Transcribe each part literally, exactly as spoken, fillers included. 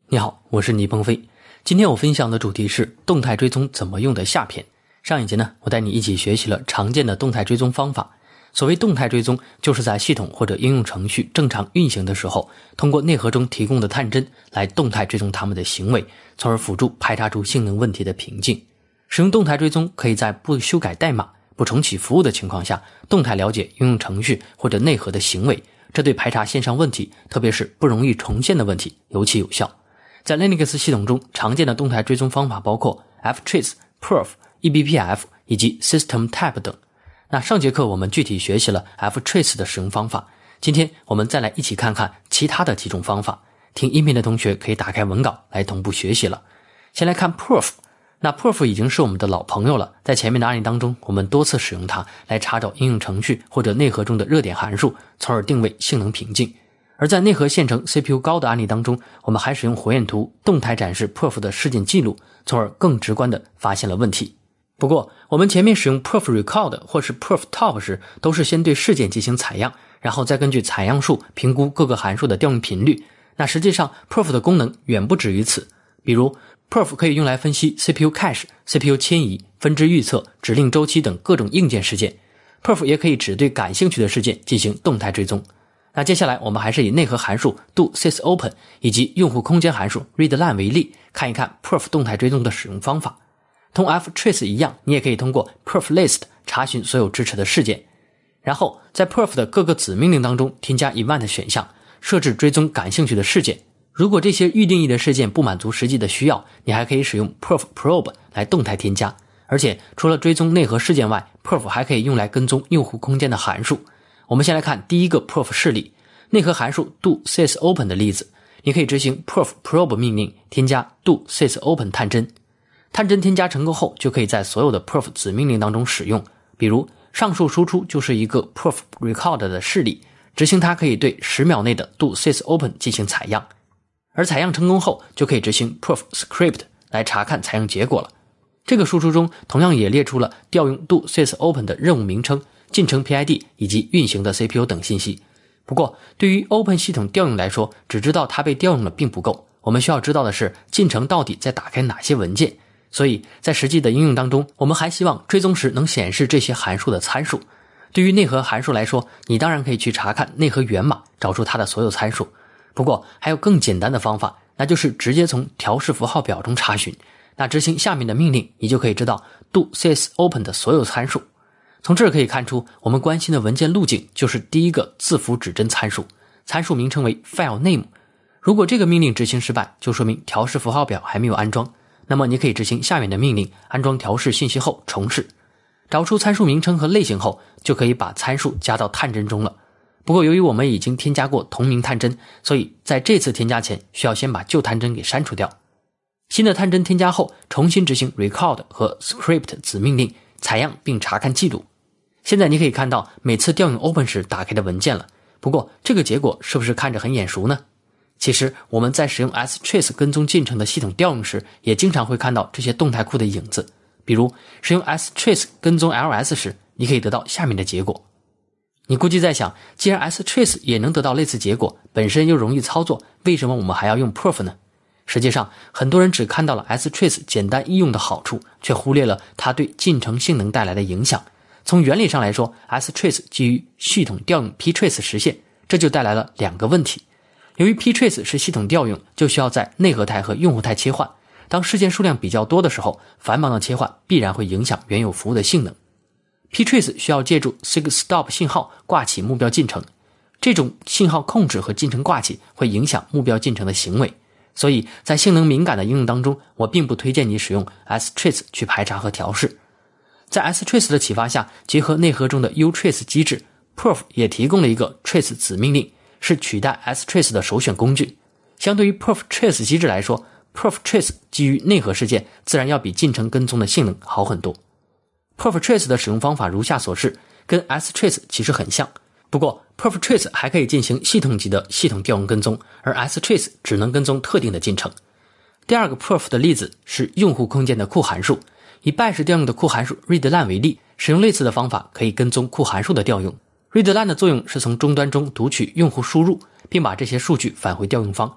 你好，我是倪鹏飞。今天我分享的主题是动态追踪怎么用的下篇。上一节呢，我带你一起学习了常见的动态追踪方法。所谓动态追踪，就是在系统或者应用程序正常运行的时候，通过内核中提供的探针来动态追踪它们的行为，从而辅助排查出性能问题的瓶颈。使用动态追踪可以在不修改代码、不重启服务的情况下，动态了解应用程序或者内核的行为，这对排查线上问题，特别是不容易重现的问题尤其有效。在 Linux 系统中，常见的动态追踪方法包括 ftrace、perf、E B P F 以及 systemtab 等。那上节课我们具体学习了 ftrace 的使用方法，今天我们再来一起看看其他的几种方法。听音频的同学可以打开文稿来同步学习了。先来看 perf， 那 perf 已经是我们的老朋友了，在前面的案例当中，我们多次使用它来查找应用程序或者内核中的热点函数，从而定位性能瓶颈。而在内核线程 C P U 高的案例当中，我们还使用火焰图动态展示 perf 的事件记录，从而更直观地发现了问题。不过我们前面使用 perf record 或是 perf top 时，都是先对事件进行采样，然后再根据采样数评估各个函数的调用频率。那实际上 perf 的功能远不止于此，比如 perf 可以用来分析 C P U cache、C P U 迁移、分支预测、指令周期等各种硬件事件。perf 也可以只对感兴趣的事件进行动态追踪。那接下来我们还是以内核函数 dosysopen 以及用户空间函数 readline 为例，看一看 perf 动态追踪的使用方法。同 ftrace 一样，你也可以通过 perflist 查询所有支持的事件，然后在 perf 的各个子命令当中添加 event 选项，设置追踪感兴趣的事件。如果这些预定义的事件不满足实际的需要，你还可以使用 perf probe 来动态添加。而且除了追踪内核事件外， perf 还可以用来跟踪用户空间的函数。我们先来看第一个 perf 示例，内核函数 dosysopen 的例子。你可以执行 perf probe 命令，添加 dosysopen 探针。探针添加成功后，就可以在所有的 perf 子命令当中使用。比如上述输出就是一个 perf record 的示例，执行它可以对十秒内的 dosysopen 进行采样，而采样成功后就可以执行 perf script 来查看采样结果了。这个输出中同样也列出了调用 dosysopen 的任务名称、进程 P I D 以及运行的 C P U 等信息。不过对于 Open 系统调用来说，只知道它被调用了并不够，我们需要知道的是进程到底在打开哪些文件。所以在实际的应用当中，我们还希望追踪时能显示这些函数的参数。对于内核函数来说，你当然可以去查看内核源码，找出它的所有参数。不过还有更简单的方法，那就是直接从调式符号表中查询。那执行下面的命令，你就可以知道 dosysopen 的所有参数。从这儿可以看出，我们关心的文件路径就是第一个字符指针参数，参数名称为 file name。如果这个命令执行失败，就说明调式符号表还没有安装。那么你可以执行下面的命令，安装调式信息后重试。找出参数名称和类型后，就可以把参数加到探针中了。不过由于我们已经添加过同名探针，所以在这次添加前需要先把旧探针给删除掉。新的探针添加后，重新执行 record 和 script 子命令，采样并查看记录。现在你可以看到每次调用 open 时打开的文件了。不过这个结果是不是看着很眼熟呢？其实我们在使用 strace 跟踪进程的系统调用时，也经常会看到这些动态库的影子。比如使用 strace 跟踪 L S 时，你可以得到下面的结果。你估计在想，既然 strace 也能得到类似结果，本身又容易操作，为什么我们还要用 perf 呢？实际上很多人只看到了 strace 简单易用的好处，却忽略了它对进程性能带来的影响。从原理上来说， strace 基于系统调用 ptrace 实现，这就带来了两个问题。由于 ptrace 是系统调用，就需要在内核态和用户态切换。当事件数量比较多的时候，繁忙的切换必然会影响原有服务的性能。ptrace 需要借助 sigstop 信号挂起目标进程，这种信号控制和进程挂起会影响目标进程的行为。所以在性能敏感的应用当中，我并不推荐你使用 strace 去排查和调试。在 strace 的启发下，结合内核中的 utrace 机制， perf 也提供了一个 trace 子命令，是取代 strace 的首选工具。相对于 perf trace 机制来说， perf trace 基于内核事件，自然要比进程跟踪的性能好很多。perf trace 的使用方法如下所示，跟 strace 其实很像。不过 perf trace 还可以进行系统级的系统调用跟踪，而 strace 只能跟踪特定的进程。第二个 perf 的例子是用户空间的库函数，以 bash 调用的库函数 readline 为例，使用类似的方法可以跟踪库函数的调用。readline 的作用是从终端中读取用户输入，并把这些数据返回调用方。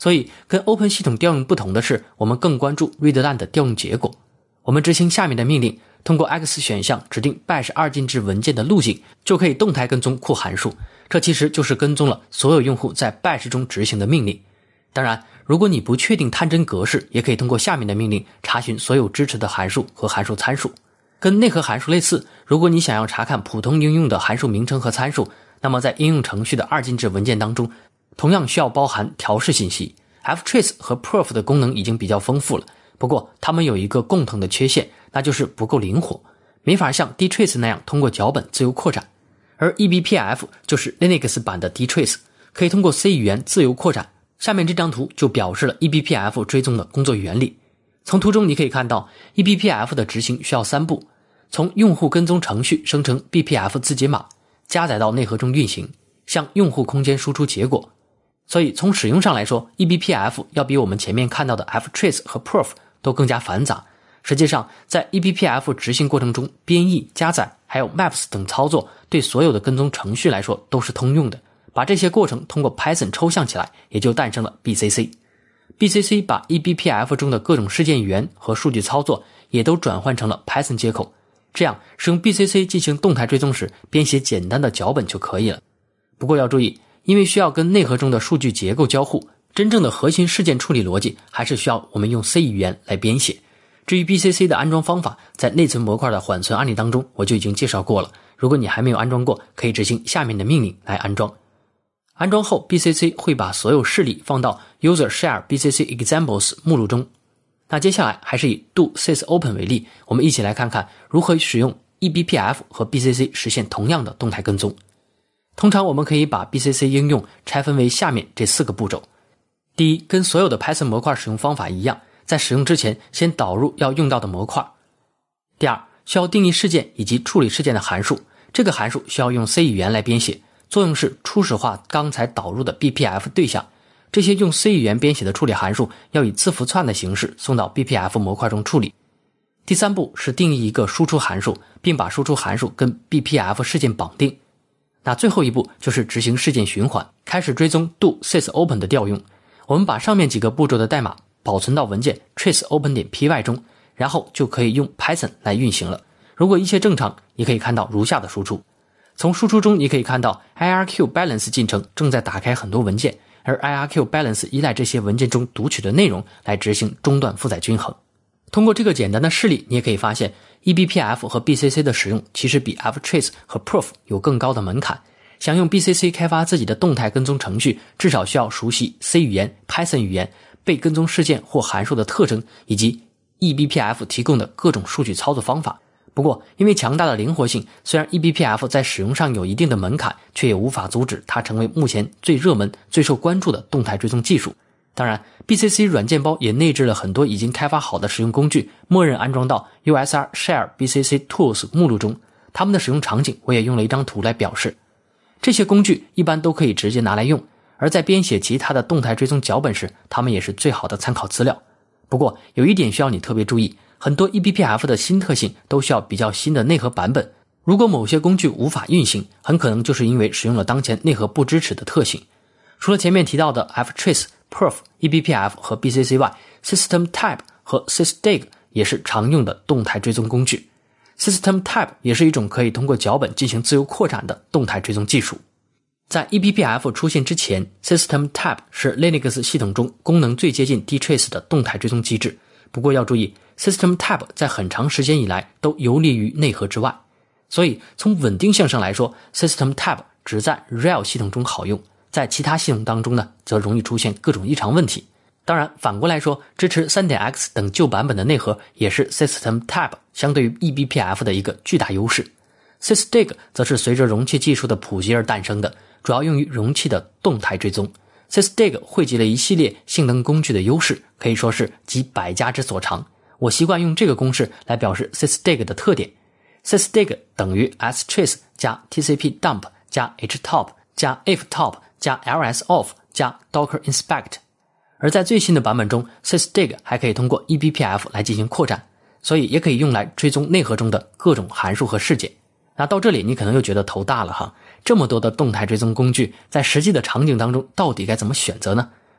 所以跟 Open 系统调用不同的是，我们更关注 readline 的调用结果。我们执行下面的命令，通过 X 选项指定 bash 二进制文件的路径，就可以动态跟踪库函数。这其实就是跟踪了所有用户在 bash 中执行的命令。当然，如果你不确定探针格式，也可以通过下面的命令查询所有支持的函数和函数参数。跟内核函数类似，如果你想要查看普通应用的函数名称和参数，那么在应用程序的二进制文件当中，同样需要包含调试信息。ftrace 和 perf 的功能已经比较丰富了，不过它们有一个共同的缺陷，那就是不够灵活，没法像 dtrace 那样通过脚本自由扩展。而 E B P F 就是 Linux 版的 dtrace， 可以通过 C 语言自由扩展。下面这张图就表示了 E B P F 追踪的工作原理。从图中你可以看到 E B P F 的执行需要三步：从用户跟踪程序生成 B P F 字节码，加载到内核中运行，向用户空间输出结果。所以从使用上来说， E B P F 要比我们前面看到的 ftrace 和 perf 都更加繁杂。实际上在 E B P F 执行过程中，编译、加载还有 maps 等操作对所有的跟踪程序来说都是通用的。把这些过程通过 Python 抽象起来，也就诞生了 B C C。B C C 把 E B P F 中的各种事件源和数据操作也都转换成了 Python 接口，这样使用 B C C 进行动态追踪时，编写简单的脚本就可以了。不过要注意，因为需要跟内核中的数据结构交互，真正的核心事件处理逻辑还是需要我们用 C 语言来编写。至于 B C C 的安装方法，在内存模块的缓存案例当中我就已经介绍过了，如果你还没有安装过，可以执行下面的命令来安装。安装后 B C C 会把所有示例放到 user share B C C examples 目录中。那接下来还是以 do sysopen 为例，我们一起来看看如何使用 E B P F 和 B C C 实现同样的动态跟踪。通常我们可以把 B C C 应用拆分为下面这四个步骤。第一，跟所有的 Python 模块使用方法一样，在使用之前先导入要用到的模块。第二，需要定义事件以及处理事件的函数，这个函数需要用 C 语言来编写，作用是初始化刚才导入的 B P F 对象，这些用 C 语言编写的处理函数要以字符串的形式送到 B P F 模块中处理。第三步是定义一个输出函数，并把输出函数跟 B P F 事件绑定。那最后一步就是执行事件循环，开始追踪 do sysopen 的调用。我们把上面几个步骤的代码保存到文件 traceopen.py 中，然后就可以用 Python 来运行了。如果一切正常，你可以看到如下的输出。从输出中你可以看到 I R Q balance 进程正在打开很多文件，而 I R Q balance 依赖这些文件中读取的内容来执行中断负载均衡。通过这个简单的示例，你也可以发现 E B P F 和 B C C 的使用其实比 ftrace 和 perf 有更高的门槛。想用 B C C 开发自己的动态跟踪程序，至少需要熟悉 C 语言、Python 语言、被跟踪事件或函数的特征，以及 E B P F 提供的各种数据操作方法。不过因为强大的灵活性，虽然 E B P F 在使用上有一定的门槛，却也无法阻止它成为目前最热门、最受关注的动态追踪技术。当然 B C C 软件包也内置了很多已经开发好的使用工具，默认安装到 U S R Share B C C Tools 目录中，它们的使用场景我也用了一张图来表示。这些工具一般都可以直接拿来用，而在编写其他的动态追踪脚本时，它们也是最好的参考资料。不过有一点需要你特别注意，很多 E B P F 的新特性都需要比较新的内核版本，如果某些工具无法运行，很可能就是因为使用了当前内核不支持的特性。除了前面提到的 ftrace、perf、E B P F 和 B C C 外， systemtab 和 sysdig 也是常用的动态追踪工具。systemtab 也是一种可以通过脚本进行自由扩展的动态追踪技术。在 E B P F 出现之前， systemtab 是 Linux 系统中功能最接近 dtrace 的动态追踪机制。不过要注意， systemtab 在很长时间以来都游离于内核之外，所以从稳定性上来说， systemtab 只在 R H E L 系统中好用，在其他系统当中呢，则容易出现各种异常问题。当然反过来说，支持 三点 X 等旧版本的内核也是 systemtab 相对于 E B P F 的一个巨大优势。 sysdig 则是随着容器技术的普及而诞生的，主要用于容器的动态追踪。 sysdig 汇集了一系列性能工具的优势，可以说是集百家之所长。我习惯用这个公式来表示 sysdig 的特点。 sysdig 等于 strace 加 T C P dump 加 htop 加 iftop 加 lsoff 加 docker inspect。而在最新的版本中， sysdig 还可以通过 E B P F 来进行扩展，所以也可以用来追踪内核中的各种函数和事件。那到这里你可能又觉得头大了哈，这么多的动态追踪工具，在实际的场景当中到底该怎么选择呢？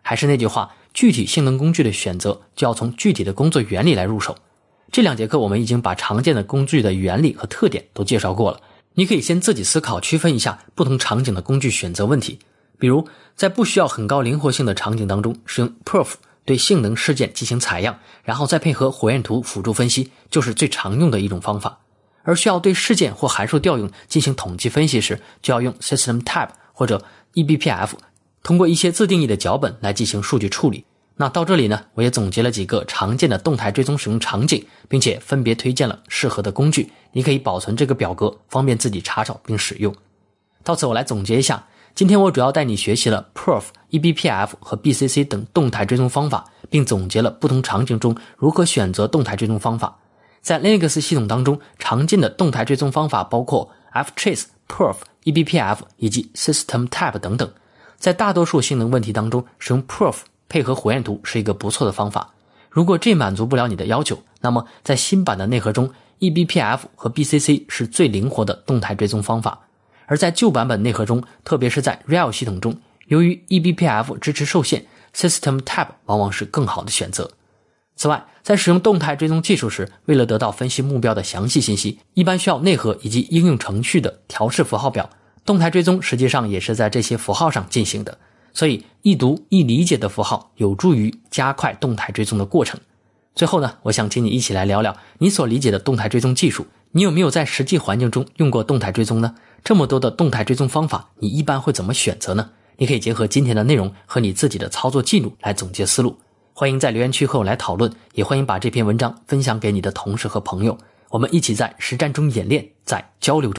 还是那句话，具体性能工具的选择就要从具体的工作原理来入手。这两节课我们已经把常见的工具的原理和特点都介绍过了，你可以先自己思考区分一下不同场景的工具选择问题。比如在不需要很高灵活性的场景当中，使用 Perf 对性能事件进行采样，然后再配合火焰图辅助分析，就是最常用的一种方法。而需要对事件或函数调用进行统计分析时，就要用 SystemTab 或者 E B P F， 通过一些自定义的脚本来进行数据处理。那到这里呢，我也总结了几个常见的动态追踪使用场景，并且分别推荐了适合的工具，你可以保存这个表格，方便自己查找并使用。到此我来总结一下，今天我主要带你学习了 Perf、E B P F 和 B C C 等动态追踪方法，并总结了不同场景中如何选择动态追踪方法。在 Linux 系统当中，常见的动态追踪方法包括 ftrace、Perf、E B P F 以及 SystemTab 等等。在大多数性能问题当中，使用 Perf配合火焰图是一个不错的方法。如果这满足不了你的要求，那么在新版的内核中 E B P F 和 B C C 是最灵活的动态追踪方法。而在旧版本内核中，特别是在 R E L 系统中，由于 E B P F 支持受限， SystemTab 往往是更好的选择。此外，在使用动态追踪技术时，为了得到分析目标的详细信息，一般需要内核以及应用程序的调试符号表，动态追踪实际上也是在这些符号上进行的。所以易读易理解的符号有助于加快动态追踪的过程。最后呢，我想请你一起来聊聊你所理解的动态追踪技术，你有没有在实际环境中用过动态追踪呢？这么多的动态追踪方法，你一般会怎么选择呢？你可以结合今天的内容和你自己的操作记录来总结思路。欢迎在留言区和我来讨论，也欢迎把这篇文章分享给你的同事和朋友，我们一起在实战中演练，在交流中